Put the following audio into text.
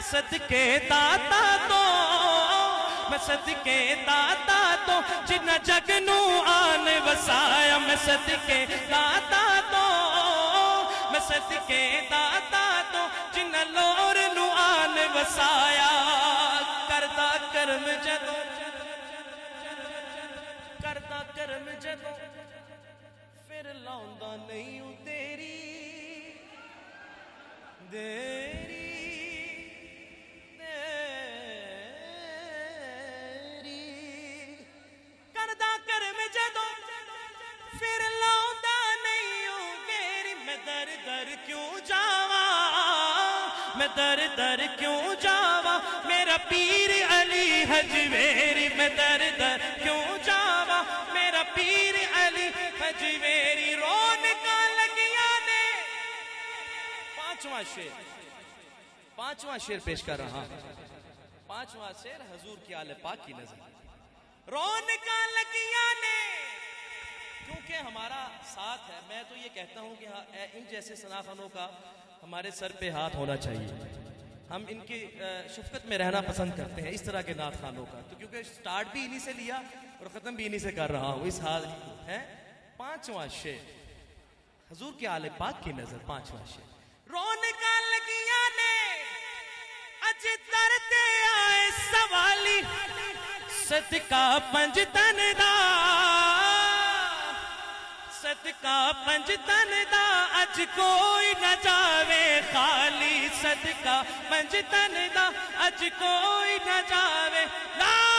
صدقے داتا تو میں صدقے داتا تو جن جگ نو آن وسایا میں صدقے داتا تو میں صدقے داتا تو جن لور نو آن وسایا کرتا کرم جدوں کرتا کرم جدوں پھر لاؤندا نہیں ہوں تیری دیری کردہ کرم جدوں پھر لاؤندا نہیں ہوں تیری میں در در کیوں جاواں میں در در کیوں جاواں میرا پیر علی حجویری میں در در کیوں جاواں میرا پیر علی حجویری رونقاں لگیاں نے پانچواں شعر پیش کر رہا ہوں پانچواں شعر حضور کی آل پاک کی نظر رونقاں لگیاں نے کیونکہ ہمارا ساتھ ہے میں تو یہ کہتا ہوں کہ ان جیسے ثنا خانوں کا ہمارے سر پہ ہاتھ ہونا چاہیے ہم ان کی شفقت میں رہنا پسند کرتے ہیں اس طرح کے نعت خانوں کا تو کیونکہ سٹارٹ بھی انہی سے لیا اور ختم بھی انہی سے کر رہا ہوں اس حال ہے پانچواں شعر حضور کے آل پاک کی نظر پانچواں شعر رونقاں لگیاں نے اج درتے آئے سوالی صدقہ پنج تن دا صدقہ پنج تن دا اج کوئی نہ جاوے خالی صدقہ پنج تن دا اج کوئی نہ جاوے